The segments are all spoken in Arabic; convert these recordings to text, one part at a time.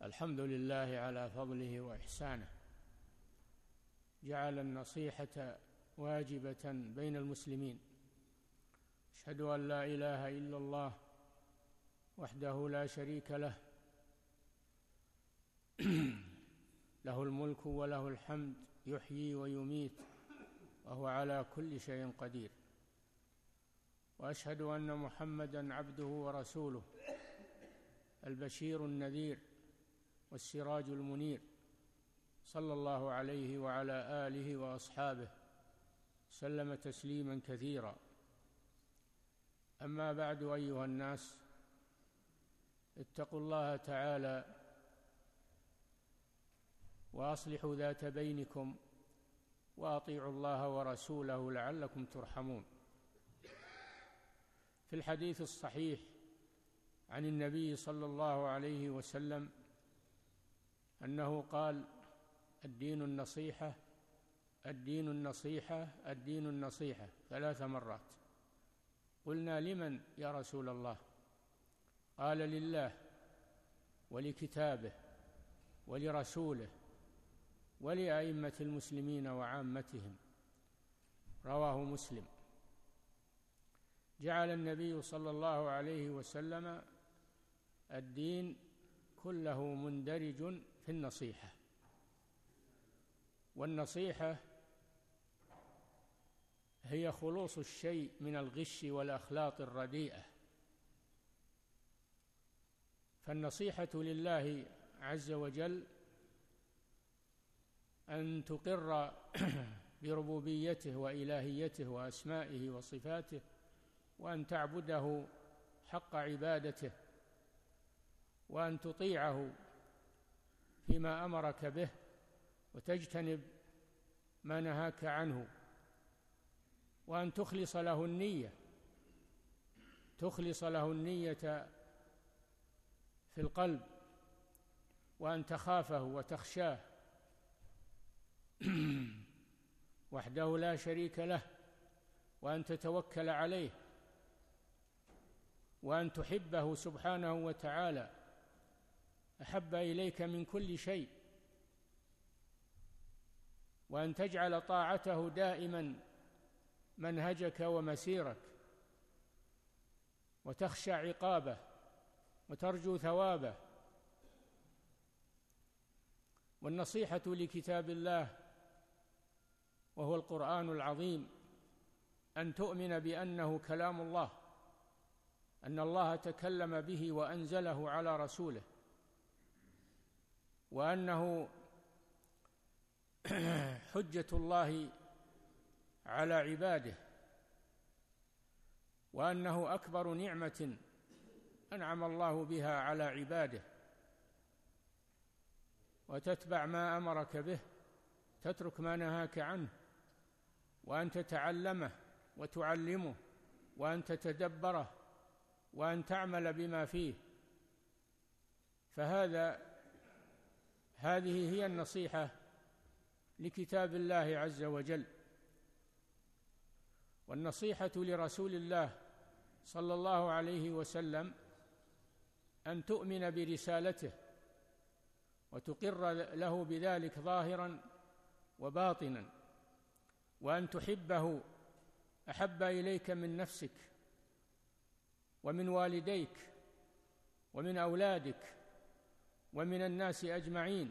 الحمد لله على فضله وإحسانه، جعل النصيحة واجبة بين المسلمين. أشهد أن لا إله إلا الله وحده لا شريك له، له الملك وله الحمد، يحيي ويميت وهو على كل شيء قدير. وأشهد أن محمدًا عبده ورسوله، البشير النذير والسراج المنير، صلى الله عليه وعلى آله وأصحابه سلم تسليمًا كثيرا. أما بعد، أيها الناس، اتقوا الله تعالى وأصلحوا ذات بينكم وأطيعوا الله ورسوله لعلكم ترحمون. في الحديث الصحيح عن النبي صلى الله عليه وسلم أنه قال: الدين النصيحة، الدين النصيحة، الدين النصيحة 3 مرات. قلنا: لمن يا رسول الله؟ قال: لله ولكتابه ولرسوله ولأئمة المسلمين وعامتهم. رواه مسلم. جعل النبي صلى الله عليه وسلم الدين كله مندرج في النصيحة، والنصيحة هي خلوص الشيء من الغش والأخلاق الرديئة. فالنصيحة لله عز وجل أن تقر بربوبيته وإلهيته وأسمائه وصفاته، وأن تعبده حق عبادته، وأن تطيعه فيما أمرك به وتجتنب ما نهاك عنه، وأن تخلص له النية، تخلص له النية في القلب، وأن تخافه وتخشاه وحده لا شريك له، وأن تتوكل عليه، وأن تحبه سبحانه وتعالى أحب إليك من كل شيء، وأن تجعل طاعته دائما منهجك ومسيرك، وتخشى عقابه وترجو ثوابه. والنصيحة لكتاب الله وهو القرآن العظيم أن تؤمن بأنه كلام الله، أن الله تكلم به وأنزله على رسوله، وأنه حجة الله على عباده، وأنه أكبر نعمة أنعم الله بها على عباده. وتتبع ما أمرك به، تترك ما نهاك عنه، وأن تتعلمه وتعلمه، وأن تتدبره، وأن تعمل بما فيه. هذه هي النصيحة لكتاب الله عز وجل. والنصيحة لرسول الله صلى الله عليه وسلم أن تؤمن برسالته وتقر له بذلك ظاهرا وباطنا، وأن تحبه أحب إليك من نفسك ومن والديك ومن أولادك ومن الناس أجمعين،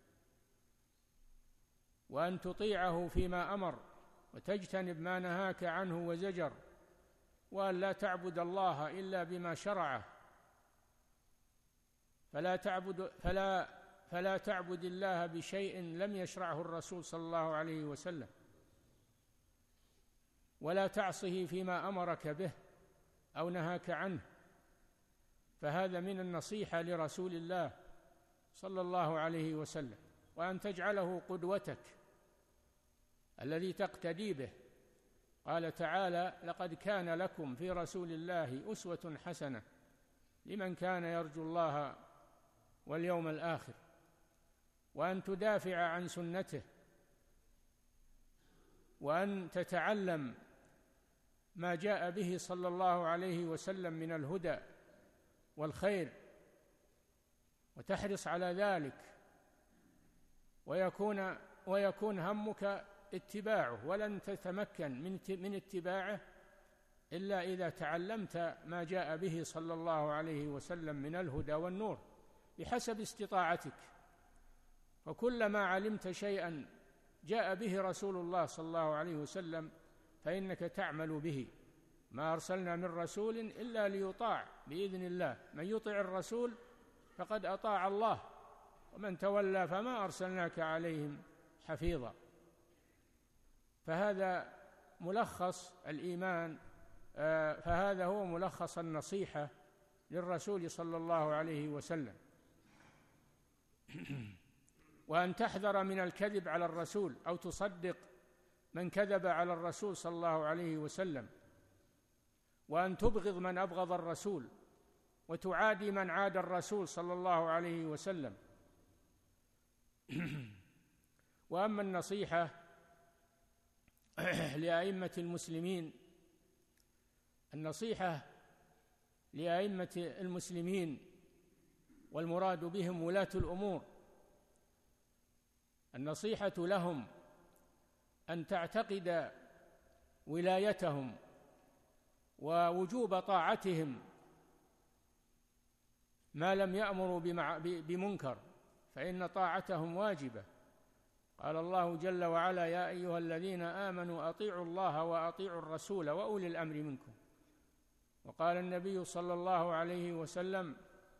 وأن تطيعه فيما أمر وتجتنب ما نهاك عنه وزجر، وأن لا تعبد الله إلا بما شرعه، فلا تعبد الله بشيء لم يشرعه الرسول صلى الله عليه وسلم، ولا تعصه فيما أمرك به أو نهاك عنه. فهذا من النصيحة لرسول الله صلى الله عليه وسلم. وأن تجعله قدوتك الذي تقتدي به. قال تعالى: لقد كان لكم في رسول الله أسوة حسنة لمن كان يرجو الله واليوم الآخر. وأن تدافع عن سنته، وأن تتعلم ما جاء به صلى الله عليه وسلم من الهدى والخير، وتحرص على ذلك، ويكون همك اتباعه، ولن تتمكن من اتباعه إلا إذا تعلمت ما جاء به صلى الله عليه وسلم من الهدى والنور بحسب استطاعتك. فكلما علمت شيئا جاء به رسول الله صلى الله عليه وسلم فإنك تعمل به. ما أرسلنا من رسول إلا ليطاع بإذن الله، من يطع الرسول فقد أطاع الله، ومن تولى فما أرسلناك عليهم حفيظا. فهذا ملخص الإيمان، فهذا هو ملخص النصيحة للرسول صلى الله عليه وسلم. وأن تحذر من الكذب على الرسول أو تصدق من كذب على الرسول صلى الله عليه وسلم، وأن تبغض من أبغض الرسول وتعادي من عاد الرسول صلى الله عليه وسلم. وأما النصيحة لأئمة المسلمين، النصيحة لأئمة المسلمين والمراد بهم ولاة الأمور، النصيحة لهم أن تعتقد ولايتهم ووجوب طاعتهم ما لم يأمروا بمنكر، فإن طاعتهم واجبة. قال الله جل وعلا: يا أيها الذين آمنوا أطيعوا الله وأطيعوا الرسول وأولي الأمر منكم. وقال النبي صلى الله عليه وسلم: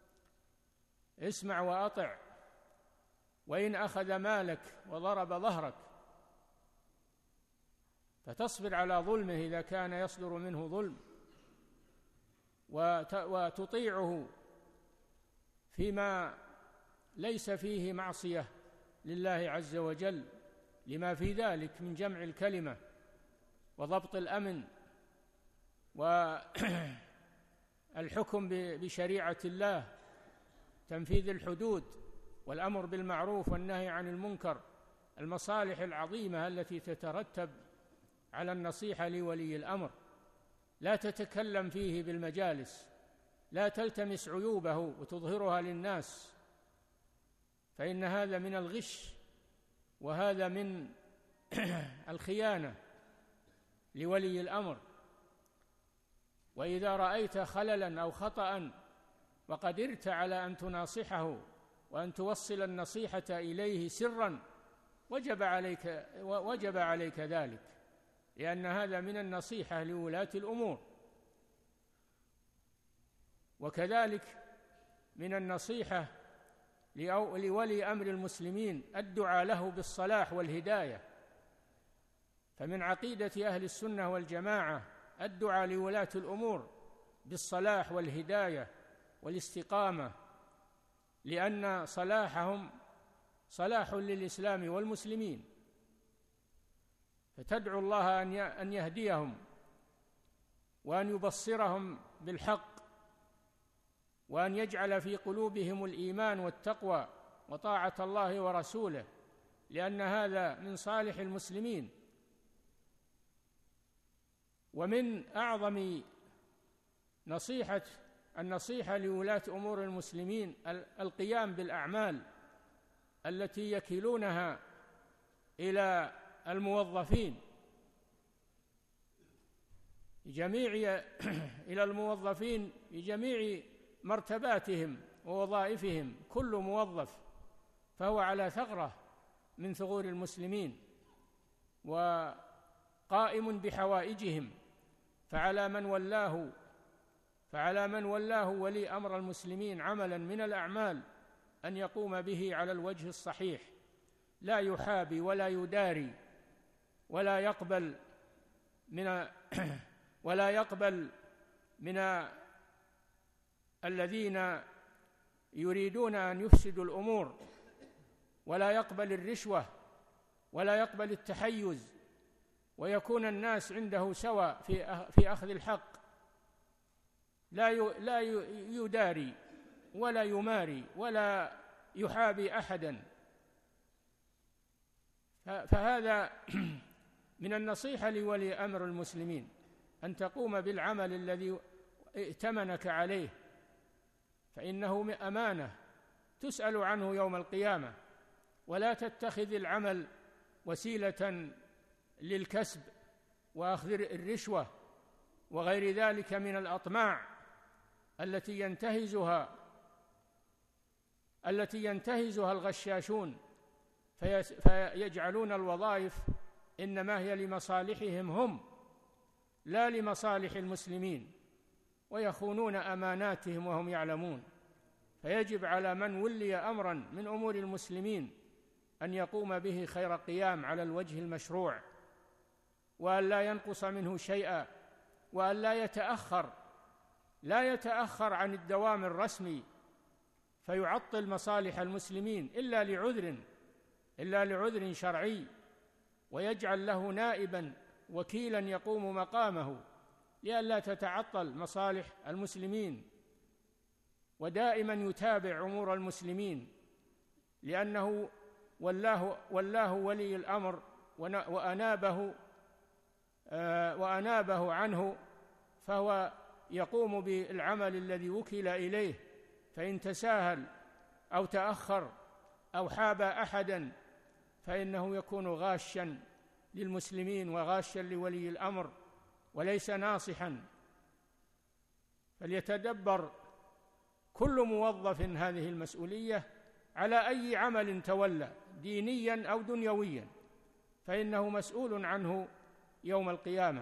اسمع وأطع، وإن أخذ مالك وضرب ظهرك، فتصبر على ظلمه إذا كان يصدر منه ظلم، وتطيعه فيما ليس فيه معصية لله عز وجل، لما في ذلك من جمع الكلمة وضبط الأمن والحكم بشريعة الله، تنفيذ الحدود والأمر بالمعروف والنهي عن المنكر، المصالح العظيمة التي تترتب على النصيحة لولي الأمر. لا تتكلم فيه بالمجالس، لا تلتمس عيوبه وتظهرها للناس، فإن هذا من الغش، وهذا من الخيانة لولي الأمر. وإذا رأيت خللا أو خطأ وقدرت على أن تناصحه وأن توصل النصيحة إليه سرا، وجب عليك ذلك، لأن هذا من النصيحة لولاة الأمور. وكذلك من النصيحة لولي أمر المسلمين الدعاء له بالصلاح والهداية. فمن عقيدة أهل السنة والجماعة الدعاء لولاة الأمور بالصلاح والهداية والاستقامة، لأن صلاحهم صلاح للإسلام والمسلمين، فتدعو الله أن يهديهم وأن يبصرهم بالحق، وأن يجعل في قلوبهم الإيمان والتقوى وطاعة الله ورسوله، لأن هذا من صالح المسلمين. ومن أعظم النصيحة لولاة أمور المسلمين القيام بالأعمال التي يكلونها إلى الموظفين إلى الموظفين بجميع مرتباتهم ووظائفهم. كل موظف فهو على ثغرة من ثغور المسلمين وقائم بحوائجهم، فعلى من ولاه ولي أمر المسلمين عملا من الأعمال أن يقوم به على الوجه الصحيح، لا يحابي ولا يداري، ولا يقبل من الذين يريدون أن يفسدوا الأمور، ولا يقبل الرشوة، ولا يقبل التحيز، ويكون الناس عنده سواء في أخذ الحق، لا يداري ولا يماري ولا يحابي أحدا. فهذا من النصيحة لولي أمر المسلمين أن تقوم بالعمل الذي ائتمنك عليه، فإنه أمانة تسأل عنه يوم القيامة. ولا تتخذ العمل وسيلة للكسب وأخذ الرشوة وغير ذلك من الأطماع التي ينتهزها الغشاشون، فيجعلون الوظائف إنما هي لمصالحهم هم لا لمصالح المسلمين، ويخونون أماناتهم وهم يعلمون. فيجب على من ولي أمرا من أمور المسلمين أن يقوم به خير قيام على الوجه المشروع، وأن لا ينقص منه شيئا، وأن لا يتأخر عن الدوام الرسمي فيعطل مصالح المسلمين إلا لعذر شرعي، ويجعل له نائبا وكيلا يقوم مقامه لئلا تتعطل مصالح المسلمين، ودائما يتابع أمور المسلمين، لأنه والله ولي الأمر وأنابه عنه، فهو يقوم بالعمل الذي وكل إليه. فإن تساهل أو تأخر أو حاب أحدا فإنه يكون غاشا للمسلمين وغاشا لولي الأمر وليس ناصحا. فليتدبر كل موظف هذه المسؤولية على أي عمل تولى دينيا أو دنيويا، فإنه مسؤول عنه يوم القيامة.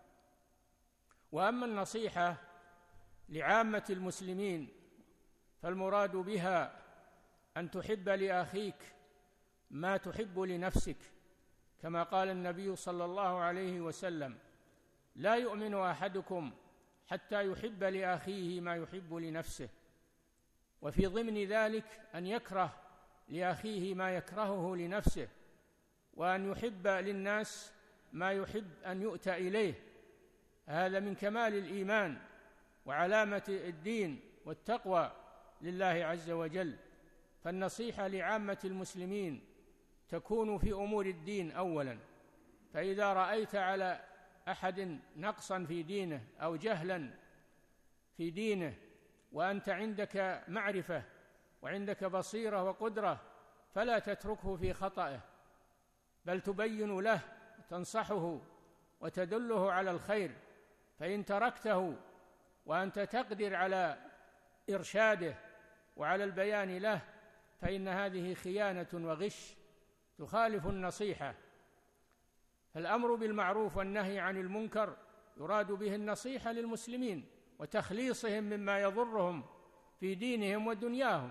وأما النصيحة لعامة المسلمين فالمراد بها أن تحب لأخيك ما تحب لنفسك، كما قال النبي صلى الله عليه وسلم: لا يؤمن أحدكم حتى يحب لأخيه ما يحب لنفسه. وفي ضمن ذلك أن يكره لأخيه ما يكرهه لنفسه، وأن يحب للناس ما يحب أن يؤتى إليه. هذا من كمال الإيمان وعلامة الدين والتقوى لله عز وجل. فالنصيحة لعامة المسلمين تكون في أمور الدين أولا، فإذا رأيت على أحد نقصا في دينه أو جهلا في دينه وأنت عندك معرفة وعندك بصيرة وقدرة فلا تتركه في خطئه، بل تبين له تنصحه وتدله على الخير. فإن تركته وأنت تقدر على إرشاده وعلى البيان له فإن هذه خيانة وغش تخالف النصيحة. فالأمر بالمعروف والنهي عن المنكر يراد به النصيحة للمسلمين وتخليصهم مما يضرهم في دينهم ودنياهم.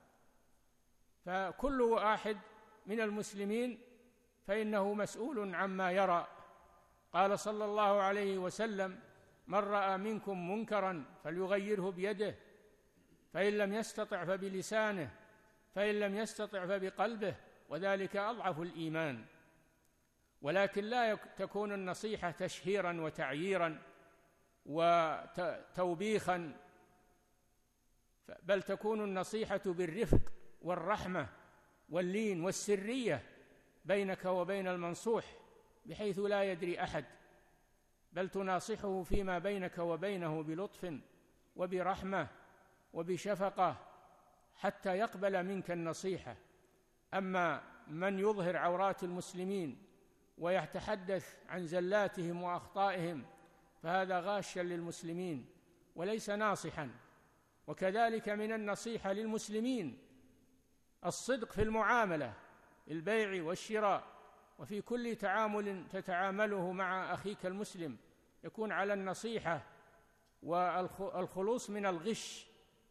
فكل واحد من المسلمين فإنه مسؤول عما يرى. قال صلى الله عليه وسلم: من رأى منكم منكرا فليغيره بيده، فإن لم يستطع فبلسانه، فإن لم يستطع فبقلبه، وذلك أضعف الإيمان. ولكن لا تكون النصيحة تشهيرا وتعييرا وتوبيخا، بل تكون النصيحة بالرفق والرحمة واللين والسرية بينك وبين المنصوح، بحيث لا يدري أحد، بل تناصحه فيما بينك وبينه بلطف وبرحمة وبشفقة حتى يقبل منك النصيحة. أما من يظهر عورات المسلمين ويتحدث عن زلاتهم وأخطائهم فهذا غاشا للمسلمين وليس ناصحا. وكذلك من النصيحة للمسلمين الصدق في المعاملة، البيع والشراء، وفي كل تعامل تتعامله مع أخيك المسلم يكون على النصيحة والخلوص من الغش،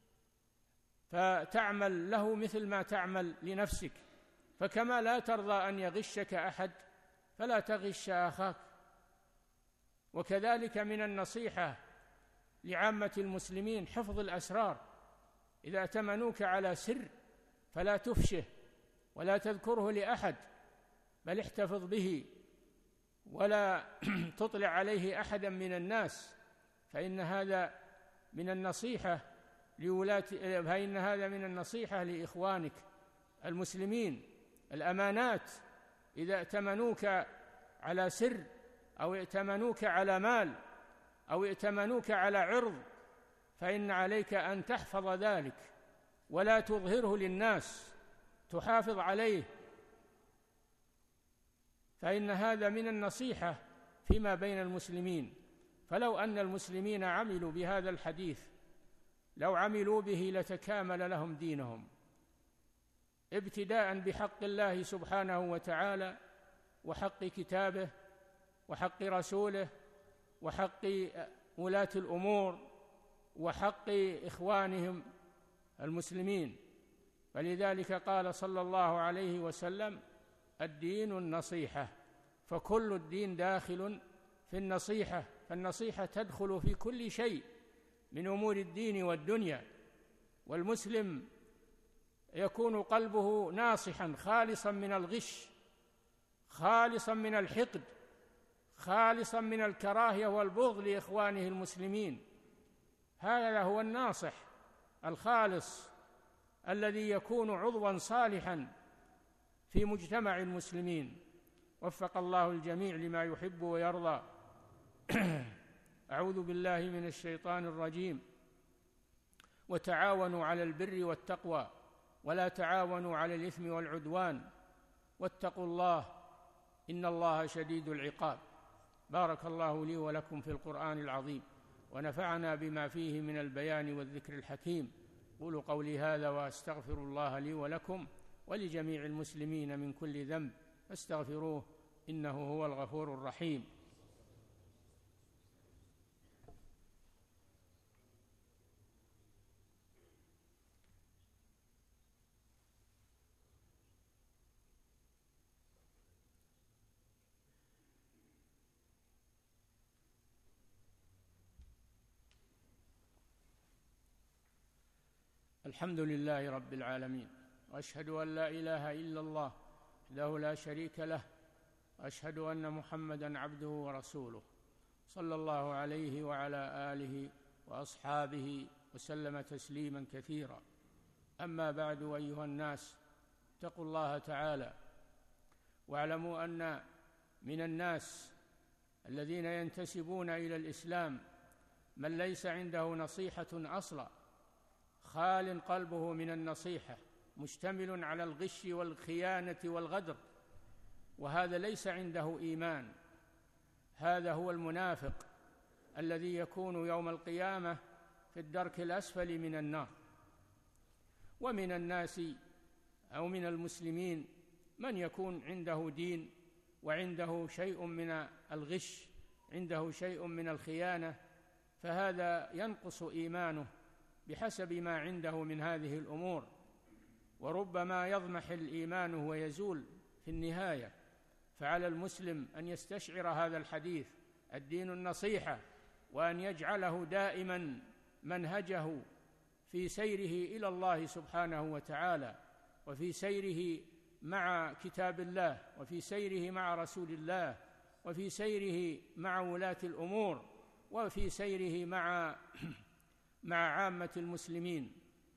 فتعمل له مثل ما تعمل لنفسك. فكما لا ترضى أن يغشك أحد فلا تغش أخاك. وكذلك من النصيحة لعامة المسلمين حفظ الأسرار. إذا ائتمنوك على سر فلا تفشه ولا تذكره لأحد، بل احتفظ به ولا تطلع عليه أحدا من الناس، فإن هذا من النصيحة لإخوانك المسلمين. الأمانات إذا ائتمنوك على سر أو ائتمنوك على مال أو ائتمنوك على عرض فإن عليك أن تحفظ ذلك ولا تظهره للناس، تحافظ عليه، فإن هذا من النصيحة فيما بين المسلمين. فلو أن المسلمين عملوا بهذا الحديث، لو عملوا به لتكامل لهم دينهم، ابتداء بحق الله سبحانه وتعالى وحق كتابه وحق رسوله وحق ولاة الأمور وحق إخوانهم المسلمين. فلذلك قال صلى الله عليه وسلم: الدين النصيحة، فكل الدين داخل في النصيحة، فالنصيحة تدخل في كل شيء من أمور الدين والدنيا. والمسلم يكون قلبه ناصحا خالصا من الغش، خالصا من الحقد، خالصا من الكراهية والبغض لإخوانه المسلمين. هذا هو الناصح الخالص الذي يكون عضوا صالحا في مجتمع المسلمين. وفق الله الجميع لما يحب ويرضى. أعوذ بالله من الشيطان الرجيم. وتعاونوا على البر والتقوى ولا تعاونوا على الإثم والعدوان واتقوا الله إن الله شديد العقاب. بارك الله لي ولكم في القرآن العظيم، ونفعنا بما فيه من البيان والذكر الحكيم. قولوا قولي هذا وأستغفر الله لي ولكم ولجميع المسلمين من كل ذنب، فاستغفروه إنه هو الغفور الرحيم. الحمد لله رب العالمين، وأشهد أن لا إله إلا الله وحده لا شريك له، وأشهد أن محمدًا عبده ورسوله صلى الله عليه وعلى آله وأصحابه وسلم تسليمًا كثيرا. أما بعد، أيها الناس، اتقوا الله تعالى، واعلموا أن من الناس الذين ينتسبون إلى الإسلام من ليس عنده نصيحة أصلاً، خال قلبه من النصيحة، مشتمل على الغش والخيانة والغدر، وهذا ليس عنده إيمان. هذا هو المنافق الذي يكون يوم القيامة في الدرك الأسفل من النار. ومن الناس أو من المسلمين من يكون عنده دين وعنده شيء من الغش، عنده شيء من الخيانة، فهذا ينقص إيمانه بحسب ما عنده من هذه الأمور، وربما يضمح الإيمان ويزول في النهاية. فعلى المسلم أن يستشعر هذا الحديث، الدين النصيحة، وأن يجعله دائما منهجه في سيره إلى الله سبحانه وتعالى، وفي سيره مع كتاب الله، وفي سيره مع رسول الله، وفي سيره مع ولاة الأمور، وفي سيره مع عامة المسلمين.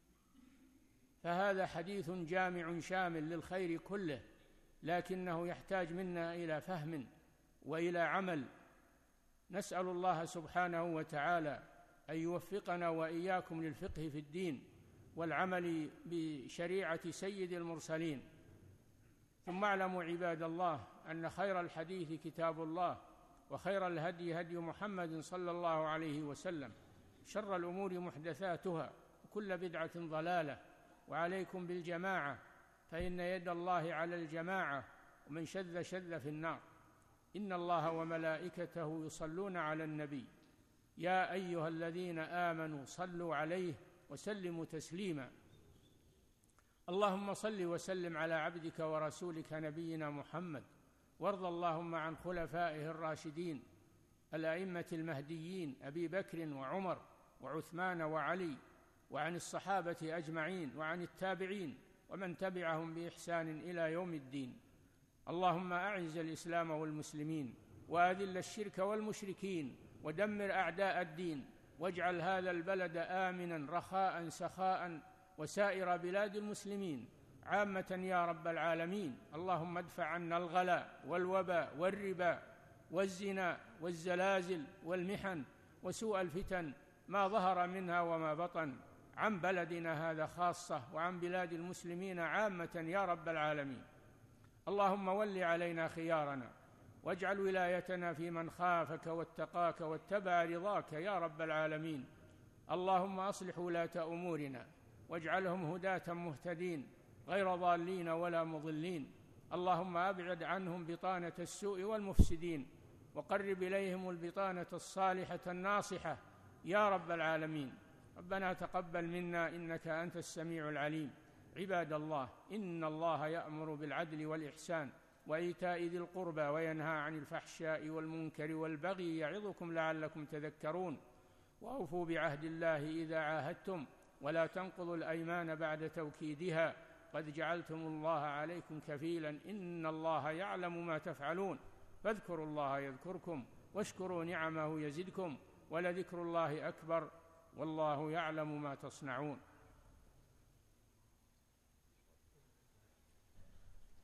فهذا حديث جامع شامل للخير كله، لكنه يحتاج منا إلى فهم وإلى عمل. نسأل الله سبحانه وتعالى أن يوفقنا وإياكم للفقه في الدين والعمل بشريعة سيد المرسلين. ثم اعلموا عباد الله أن خير الحديث كتاب الله، وخير الهدي هدي محمد صلى الله عليه وسلم، شر الأمور محدثاتها، وكل بدعة ضلالة، وعليكم بالجماعة فإن يد الله على الجماعة، ومن شذ شذ في النار. إن الله وملائكته يصلون على النبي يا أيها الذين آمنوا صلوا عليه وسلموا تسليما. اللهم صل وسلم على عبدك ورسولك نبينا محمد، وارض اللهم عن خلفائه الراشدين الأئمة المهديين أبي بكر وعمر وعثمان وعلي، وعن الصحابة أجمعين، وعن التابعين ومن تبعهم بإحسان إلى يوم الدين. اللهم أعز الإسلام والمسلمين، وأذل الشرك والمشركين، ودمر أعداء الدين، واجعل هذا البلد آمنا رخاء سخاء، وسائر بلاد المسلمين عامة يا رب العالمين. اللهم ادفع عنا الغلاء والوباء والربا والزنا والزلازل والمحن وسوء الفتن ما ظهر منها وما بطن، عن بلدنا هذا خاصة وعن بلاد المسلمين عامة يا رب العالمين. اللهم ول علينا خيارنا، واجعل ولايتنا في من خافك واتقاك واتبع رضاك يا رب العالمين. اللهم أصلح ولاة أمورنا واجعلهم هداة مهتدين غير ضالين ولا مضلين. اللهم أبعد عنهم بطانة السوء والمفسدين، وقرب إليهم البطانة الصالحة الناصحة يا رب العالمين. ربنا تقبل منا إنك أنت السميع العليم. عباد الله، إن الله يأمر بالعدل والإحسان وإيتاء ذي القربى وينهى عن الفحشاء والمنكر والبغي يعظكم لعلكم تذكرون. وأوفوا بعهد الله إذا عاهدتم، ولا تنقضوا الأيمان بعد توكيدها، قد جعلتم الله عليكم كفيلا، إن الله يعلم ما تفعلون. فاذكروا الله يذكركم واشكروا نعمه يزدكم، ولذكر الله أكبر، والله يعلم ما تصنعون.